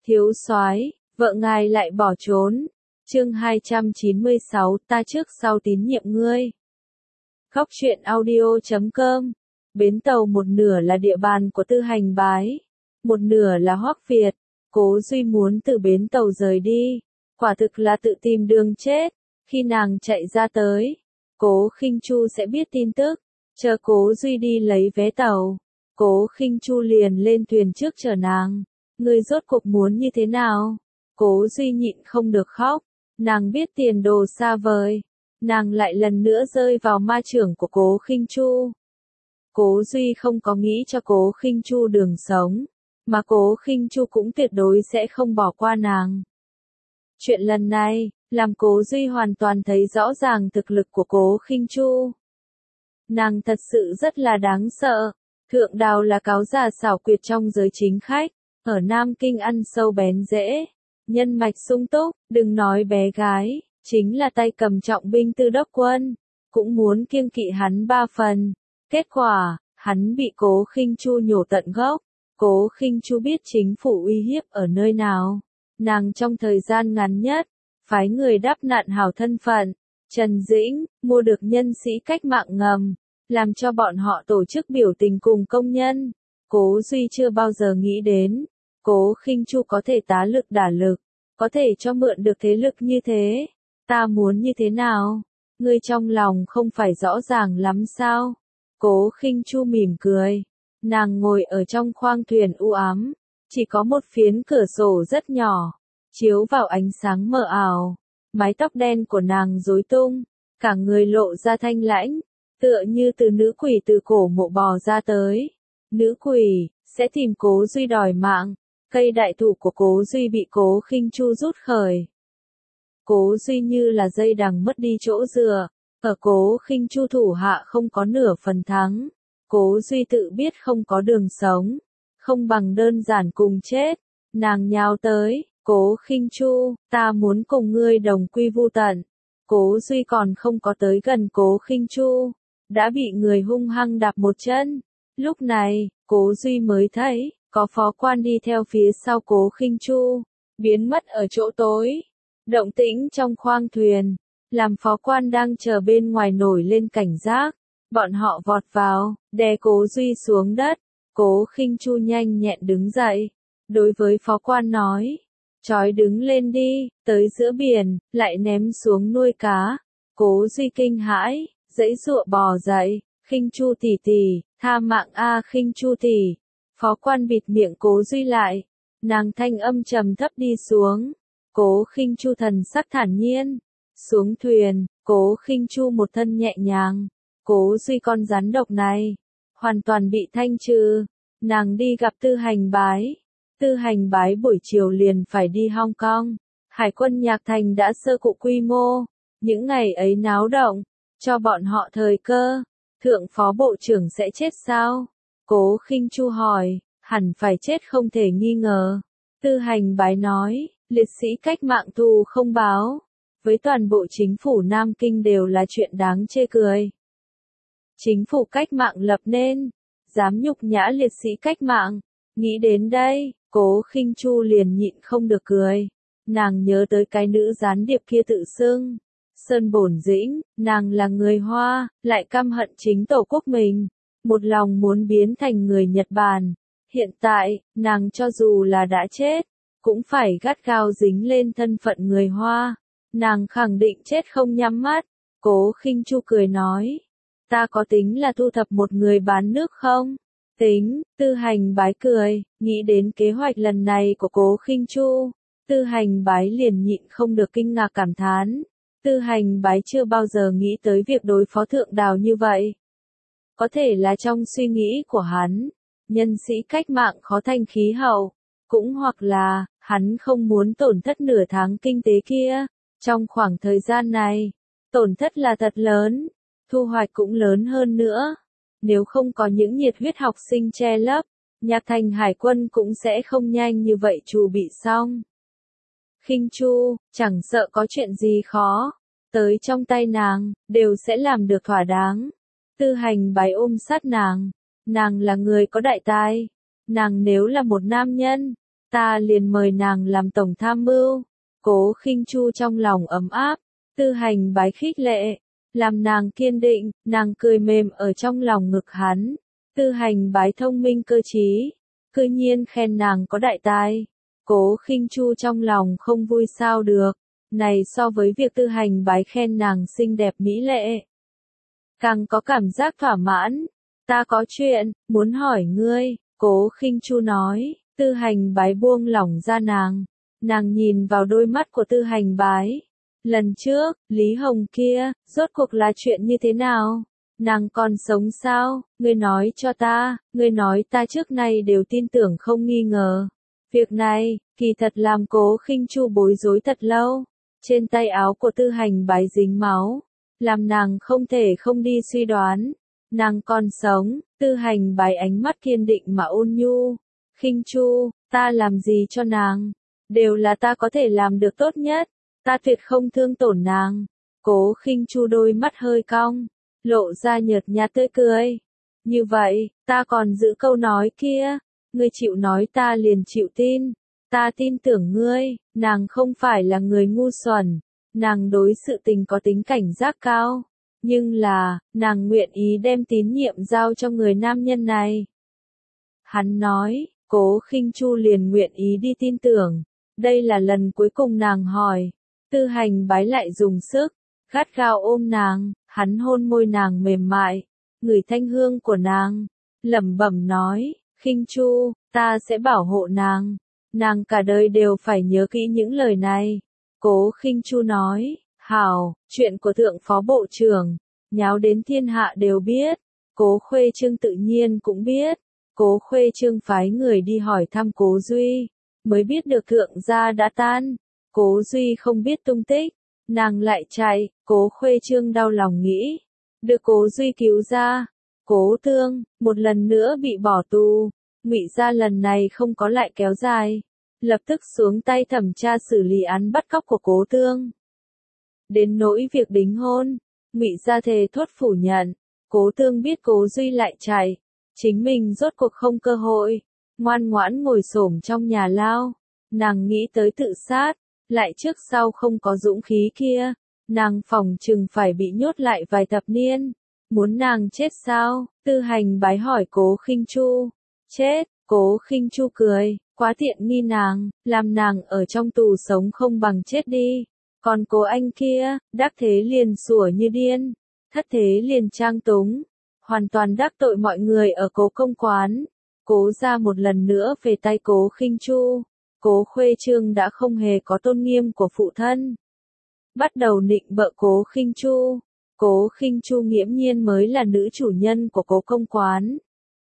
Thiếu soái, vợ ngài lại bỏ trốn. Chương 296, ta trước sau tín nhiệm ngươi. Góc truyện audio.com. Bến tàu một nửa là địa bàn của Tư Hành Bái, một nửa là Hoắc Việt. Cố Duy muốn từ bến tàu rời đi, quả thực là tự tìm đường chết. Khi nàng chạy ra tới, Cố Khinh Chu sẽ biết tin tức. Chờ Cố Duy đi lấy vé tàu, Cố Khinh Chu liền lên thuyền trước chờ nàng. Ngươi rốt cuộc muốn như thế nào? Cố Duy nhịn không được khóc. Nàng biết tiền đồ xa vời, nàng lại lần nữa rơi vào ma chưởng của Cố Khinh Chu. Cố Duy không có nghĩ cho Cố Khinh Chu đường sống, mà Cố Khinh Chu cũng tuyệt đối sẽ không bỏ qua nàng. Chuyện lần này, làm Cố Duy hoàn toàn thấy rõ ràng thực lực của Cố Khinh Chu. Nàng thật sự rất là đáng sợ. Thượng Đào là cáo già xảo quyệt trong giới chính khách, ở Nam Kinh ăn sâu bén rễ, nhân mạch sung túc, đừng nói bé gái, chính là tay cầm trọng binh Tư Đốc Quân, cũng muốn kiêng kỵ hắn 3 phần. Kết quả, hắn bị Cố Khinh Chu nhổ tận gốc. Cố Khinh Chu biết chính phủ uy hiếp ở nơi nào, nàng trong thời gian ngắn nhất, phái người đáp nạn hảo thân phận, Trần Dĩnh, mua được nhân sĩ cách mạng ngầm, làm cho bọn họ tổ chức biểu tình cùng công nhân. Cố Duy chưa bao giờ nghĩ đến, Cố Khinh Chu có thể tá lực đả lực, có thể cho mượn được thế lực như thế. Ta muốn như thế nào? Ngươi trong lòng không phải rõ ràng lắm sao? Cố Khinh Chu mỉm cười. Nàng ngồi ở trong khoang thuyền u ám, chỉ có một phiến cửa sổ rất nhỏ, chiếu vào ánh sáng mờ ảo. Mái tóc đen của nàng rối tung, cả người lộ ra thanh lãnh, tựa như từ nữ quỷ từ cổ mộ bò ra tới. Nữ quỷ sẽ tìm Cố Duy đòi mạng. Cây đại thụ của Cố Duy bị Cố Khinh Chu rút khởi. Cố Duy như là dây đằng mất đi chỗ dựa, ở Cố Khinh Chu thủ hạ không có nửa phần thắng. Cố Duy tự biết không có đường sống, không bằng đơn giản cùng chết. Nàng nhào tới, Cố Khinh Chu, ta muốn cùng ngươi đồng quy vu tận. Cố Duy còn không có tới gần Cố Khinh Chu, đã bị người hung hăng đạp một chân. Lúc này, Cố Duy mới thấy, có phó quan đi theo phía sau Cố Khinh Chu, biến mất ở chỗ tối. Động tĩnh trong khoang thuyền, làm phó quan đang chờ bên ngoài nổi lên cảnh giác. Bọn họ vọt vào, đè Cố Duy xuống đất. Cố Khinh Chu nhanh nhẹn đứng dậy, đối với phó quan nói, trói đứng lên đi, tới giữa biển, lại ném xuống nuôi cá. Cố Duy kinh hãi, giãy giụa bò dậy, Khinh Chu tỷ tỷ, tha mạng a Khinh Chu tỷ. Phó quan bịt miệng Cố Duy lại, nàng thanh âm trầm thấp đi xuống. Cố Khinh Chu thần sắc thản nhiên, xuống thuyền, Cố Khinh Chu một thân nhẹ nhàng. Cố Duy con rắn độc này, hoàn toàn bị thanh trừ. Nàng đi gặp Tư Hành Bái. Tư Hành Bái buổi chiều liền phải đi Hong Kong. Hải quân Nhạc Thành đã sơ cụ quy mô. Những ngày ấy náo động, cho bọn họ thời cơ. Thượng phó bộ trưởng sẽ chết sao? Cố Khinh Chu hỏi, hẳn phải chết không thể nghi ngờ. Tư Hành Bái nói, liệt sĩ cách mạng thù không báo, với toàn bộ chính phủ Nam Kinh đều là chuyện đáng chê cười. Chính phủ cách mạng lập nên, dám nhục nhã liệt sĩ cách mạng. Nghĩ đến đây, Cố Khinh Chu liền nhịn không được cười. Nàng nhớ tới cái nữ gián điệp kia tự xưng Sơn Bổn Dĩnh, nàng là người Hoa, lại căm hận chính tổ quốc mình, một lòng muốn biến thành người Nhật Bản. Hiện tại, nàng cho dù là đã chết, cũng phải gắt gao dính lên thân phận người Hoa. Nàng khẳng định chết không nhắm mắt. Cố Khinh Chu cười nói, ta có tính là thu thập một người bán nước không? Tính. Tư Hành Bái cười, nghĩ đến kế hoạch lần này của Cố Khinh Chu. Tư Hành Bái liền nhịn không được kinh ngạc cảm thán. Tư Hành Bái chưa bao giờ nghĩ tới việc đối phó Thượng Đào như vậy. Có thể là trong suy nghĩ của hắn, nhân sĩ cách mạng khó thành khí hậu, cũng hoặc là, hắn không muốn tổn thất nửa tháng kinh tế kia. Trong khoảng thời gian này, tổn thất là thật lớn, thu hoạch cũng lớn hơn nữa. Nếu không có những nhiệt huyết học sinh che lấp, Nhạc Thành Hải quân cũng sẽ không nhanh như vậy chuẩn bị xong. Khinh Chu, chẳng sợ có chuyện gì khó, tới trong tay nàng, đều sẽ làm được thỏa đáng. Tư Hành Bái ôm sát nàng là người có đại tài. Nàng nếu là một nam nhân, ta liền mời nàng làm tổng tham mưu. Cố Khinh Chu trong lòng ấm áp, Tư Hành Bái khích lệ, làm nàng kiên định, nàng cười mềm ở trong lòng ngực hắn. Tư Hành Bái thông minh cơ trí, cư nhiên khen nàng có đại tài. Cố Khinh Chu trong lòng không vui sao được, này so với việc Tư Hành Bái khen nàng xinh đẹp mỹ lệ, càng có cảm giác thỏa mãn. Ta có chuyện, muốn hỏi ngươi, Cố Khinh Chu nói. Tư Hành Bái buông lỏng ra nàng nhìn vào đôi mắt của Tư Hành Bái. Lần trước, Lý Hồng kia, rốt cuộc là chuyện như thế nào? Nàng còn sống sao? Ngươi nói cho ta, ngươi nói ta trước nay đều tin tưởng không nghi ngờ. Việc này, kỳ thật làm Cố Khinh Chu bối rối thật lâu. Trên tay áo của Tư Hành Bái dính máu, làm nàng không thể không đi suy đoán. Nàng còn sống. Tư Hành Bái ánh mắt kiên định mà ôn nhu. Khinh Chu, ta làm gì cho nàng, đều là ta có thể làm được tốt nhất, ta tuyệt không thương tổn nàng. Cố Khinh Chu đôi mắt hơi cong, lộ ra nhợt nhạt tươi cười. Như vậy, ta còn giữ câu nói kia, ngươi chịu nói ta liền chịu tin, ta tin tưởng ngươi. Nàng không phải là người ngu xuẩn, nàng đối sự tình có tính cảnh giác cao, nhưng là, nàng nguyện ý đem tín nhiệm giao cho người nam nhân này. Hắn nói. Cố Khinh Chu liền nguyện ý đi tin tưởng. Đây là lần cuối cùng nàng hỏi. Tư Hành Bái lại dùng sức, gắt gao ôm nàng, hắn hôn môi nàng mềm mại, ngửi thanh hương của nàng, lẩm bẩm nói, Khinh Chu, ta sẽ bảo hộ nàng. Nàng cả đời đều phải nhớ kỹ những lời này. Cố Khinh Chu nói, hảo, chuyện của thượng phó bộ trưởng, nháo đến thiên hạ đều biết. Cố Khuê Trương tự nhiên cũng biết. Cố Khuê Trương phái người đi hỏi thăm Cố Duy, mới biết được thượng gia đã tan. Cố Duy không biết tung tích, nàng lại chạy. Cố Khuê Trương đau lòng nghĩ, được Cố Duy cứu ra. Cố Thương, một lần nữa bị bỏ tù, Ngụy gia lần này không có lại kéo dài, lập tức xuống tay thẩm tra xử lý án bắt cóc của Cố Thương. Đến nỗi việc đính hôn, Ngụy gia thề thốt phủ nhận. Cố Thương biết Cố Duy lại chạy, chính mình rốt cuộc không cơ hội, ngoan ngoãn ngồi xổm trong nhà lao. Nàng nghĩ tới tự sát, lại trước sau không có dũng khí kia, nàng phỏng chừng phải bị nhốt lại vài thập niên. Muốn nàng chết sao? Tư Hành Bái hỏi Cố Khinh Chu. Chết. Cố Khinh Chu cười, quá tiện nghi nàng, làm nàng ở trong tù sống không bằng chết đi. Còn Cố anh kia, đắc thế liền sủa như điên, thất thế liền trang túng, hoàn toàn đắc tội mọi người ở Cố công quán. Cố gia một lần nữa về tay Cố Khinh Chu. Cố Khuê Trương đã không hề có tôn nghiêm của phụ thân, bắt đầu nịnh bợ Cố Khinh Chu. Cố Khinh Chu nghiễm nhiên mới là nữ chủ nhân của Cố công quán.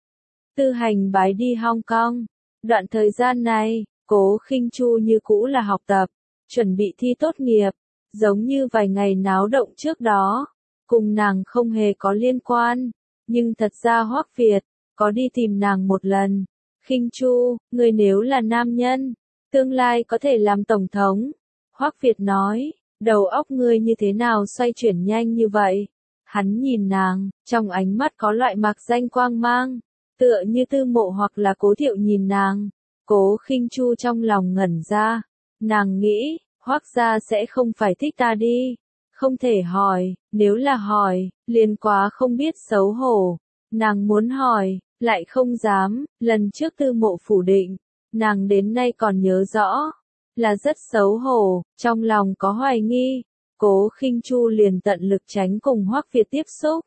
Tư Hành Bái đi Hong Kong. Đoạn thời gian này, Cố Khinh Chu như cũ là học tập, chuẩn bị thi tốt nghiệp, giống như vài ngày náo động trước đó, cùng nàng không hề có liên quan. Nhưng thật ra Hoắc Việt có đi tìm nàng một lần. Khinh Chu, ngươi nếu là nam nhân, tương lai có thể làm tổng thống. Hoắc Việt nói, đầu óc ngươi như thế nào xoay chuyển nhanh như vậy? Hắn nhìn nàng, trong ánh mắt có loại mạc danh quang mang, tựa như Tư Mộ hoặc là Cố Thiệu nhìn nàng. Cố Khinh Chu trong lòng ngẩn ra, nàng nghĩ, Hoắc gia sẽ không phải thích ta đi. Không thể hỏi, nếu là hỏi, liền quá không biết xấu hổ. Nàng muốn hỏi, lại không dám. Lần trước Tư Mộ phủ định, nàng đến nay còn nhớ rõ, là rất xấu hổ, trong lòng có hoài nghi. Cố Khinh Chu liền tận lực tránh cùng Hoắc Việt tiếp xúc.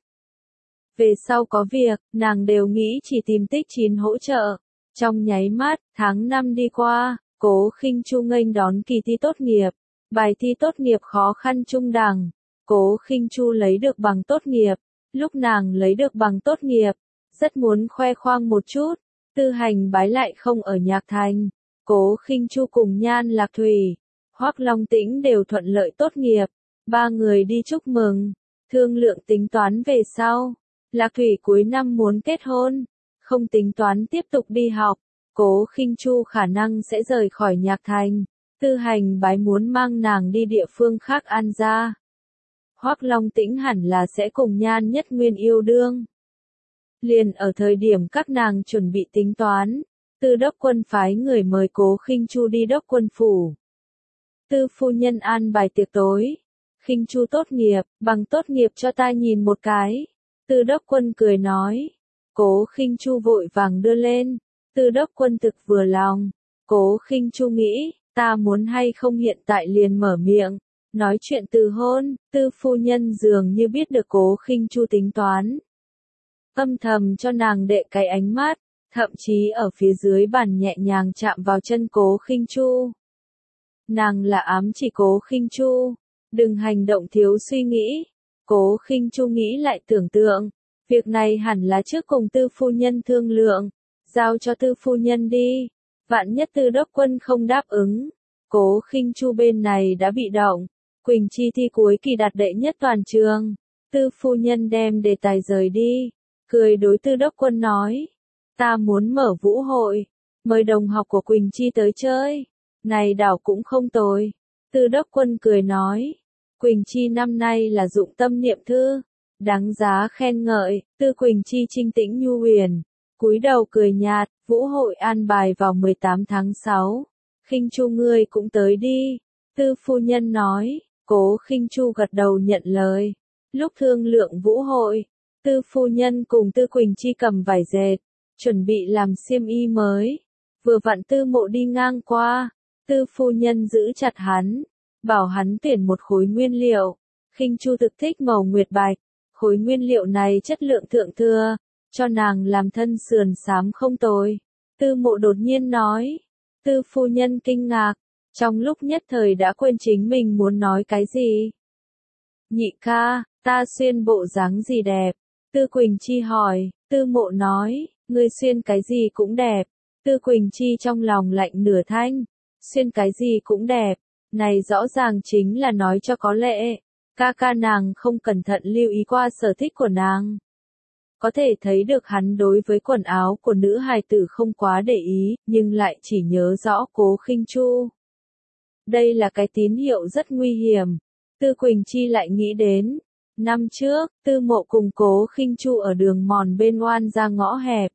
Về sau có việc, nàng đều nghĩ chỉ tìm Tích Chín hỗ trợ. Trong nháy mắt, tháng 5 đi qua, Cố Khinh Chu nghênh đón kỳ thi tốt nghiệp. Bài thi tốt nghiệp khó khăn trung đẳng. Cố Khinh Chu lấy được bằng tốt nghiệp. Lúc nàng lấy được bằng tốt nghiệp, rất muốn khoe khoang một chút. Tư Hành Bái lại không ở Nhạc Thành. Cố Khinh Chu cùng Nhan Lạc Thủy, Hoắc Long Tĩnh đều thuận lợi tốt nghiệp. Ba người đi chúc mừng, thương lượng tính toán về sau. Lạc Thủy cuối năm muốn kết hôn, không tính toán tiếp tục đi học. Cố Khinh Chu khả năng sẽ rời khỏi Nhạc Thành. Tư Hành Bái muốn mang nàng đi địa phương khác an gia. Hoắc Long Tĩnh hẳn là sẽ cùng Nhan Nhất Nguyên yêu đương. Liền ở thời điểm các nàng chuẩn bị tính toán, Tư đốc quân phái người mời Cố Khinh Chu đi đốc quân phủ. Tư phu nhân an bài tiệc tối. Khinh Chu tốt nghiệp, bằng tốt nghiệp cho ta nhìn một cái. Tư đốc quân cười nói. Cố Khinh Chu vội vàng đưa lên. Tư đốc quân thực vừa lòng. Cố Khinh Chu nghĩ, ta muốn hay không hiện tại liền mở miệng. Nói chuyện từ hôn, tư phu nhân dường như biết được Cố Khinh Chu tính toán. Âm thầm cho nàng đệ cái ánh mắt, thậm chí ở phía dưới bàn nhẹ nhàng chạm vào chân Cố Khinh Chu. Nàng là ám chỉ Cố Khinh Chu, đừng hành động thiếu suy nghĩ. Cố Khinh Chu nghĩ lại tưởng tượng, việc này hẳn là trước cùng tư phu nhân thương lượng, giao cho tư phu nhân đi. Vạn nhất tư đốc quân không đáp ứng, Cố Khinh Chu bên này đã bị động. Quỳnh Chi thi cuối kỳ đạt đệ nhất toàn trường. Tư phu nhân đem đề tài rời đi, cười đối tư đốc quân nói. Ta muốn mở vũ hội, mời đồng học của Quỳnh Chi tới chơi. Này đảo cũng không tồi. Tư đốc quân cười nói. Quỳnh Chi năm nay là dụng tâm niệm thư, đáng giá khen ngợi. Tư Quỳnh Chi trinh tĩnh nhu huyền, cúi đầu cười nhạt. Vũ hội an bài vào 18 tháng 6. Khinh Chu ngươi cũng tới đi. Tư phu nhân nói. Cố Khinh Chu gật đầu nhận lời. Lúc thương lượng vũ hội, tư phu nhân cùng tư Quỳnh Chi cầm vải dệt, chuẩn bị làm xiêm y mới. Vừa vặn tư mộ đi ngang qua, tư phu nhân giữ chặt hắn, bảo hắn tuyển một khối nguyên liệu. Khinh Chu thực thích màu nguyệt bạch, khối nguyên liệu này chất lượng thượng thừa, cho nàng làm thân sườn xám không tồi. Tư mộ đột nhiên nói. Tư phu nhân kinh ngạc, trong lúc nhất thời đã quên chính mình muốn nói cái gì. Nhị ca, ta xuyên bộ dáng gì đẹp? Tư Quỳnh Chi hỏi. Tư mộ nói, ngươi xuyên cái gì cũng đẹp. Tư Quỳnh Chi trong lòng lạnh nửa thanh. Xuyên cái gì cũng đẹp. Này rõ ràng chính là nói cho có lệ. Ca ca nàng không cẩn thận lưu ý qua sở thích của nàng. Có thể thấy được hắn đối với quần áo của nữ hài tử không quá để ý, nhưng lại chỉ nhớ rõ Cố Khinh Chu. Đây là cái tín hiệu rất nguy hiểm. Tư Quỳnh Chi lại nghĩ đến. Năm trước, Tư Mộ cùng Cố Khinh Chu ở đường mòn bên oan ra ngõ hẹp.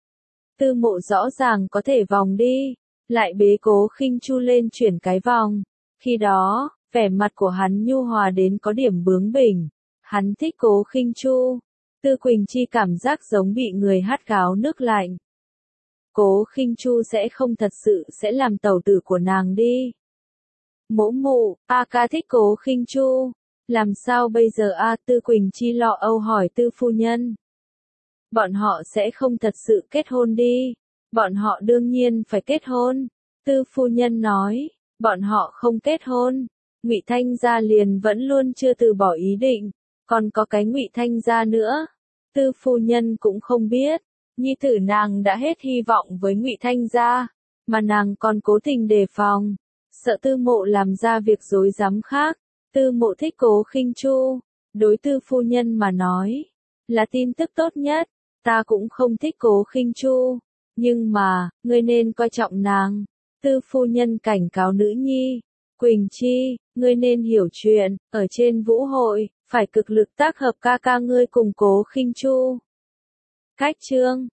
Tư Mộ rõ ràng có thể vòng đi, lại bế Cố Khinh Chu lên chuyển cái vòng. Khi đó, vẻ mặt của hắn nhu hòa đến có điểm bướng bỉnh. Hắn thích Cố Khinh Chu. Tư Quỳnh Chi cảm giác giống bị người hắt gáo nước lạnh. Cố Khinh Chu sẽ không thật sự sẽ làm tẩu tử của nàng đi. Mỗ mụ, a ca thích Cố Khinh Chu. Làm sao bây giờ a? Tư Quỳnh Chi lo âu hỏi tư phu nhân. Bọn họ sẽ không thật sự kết hôn đi. Bọn họ đương nhiên phải kết hôn. Tư phu nhân nói, bọn họ không kết hôn. Ngụy Thanh gia liền vẫn luôn chưa từ bỏ ý định. Còn có cái Ngụy Thanh gia nữa. Tư phu nhân cũng không biết. Nhi tử nàng đã hết hy vọng với Ngụy Thanh gia, mà nàng còn cố tình đề phòng. Sợ tư mộ làm ra việc dối rắm khác. Tư mộ thích Cố Khinh Chu. Đối tư phu nhân mà nói, là tin tức tốt nhất. Ta cũng không thích Cố Khinh Chu. Nhưng mà, ngươi nên coi trọng nàng. Tư phu nhân cảnh cáo nữ nhi. Quỳnh Chi, ngươi nên hiểu chuyện, ở trên vũ hội, phải cực lực tác hợp ca ca ngươi cùng Cố Khinh Chu. Cách chương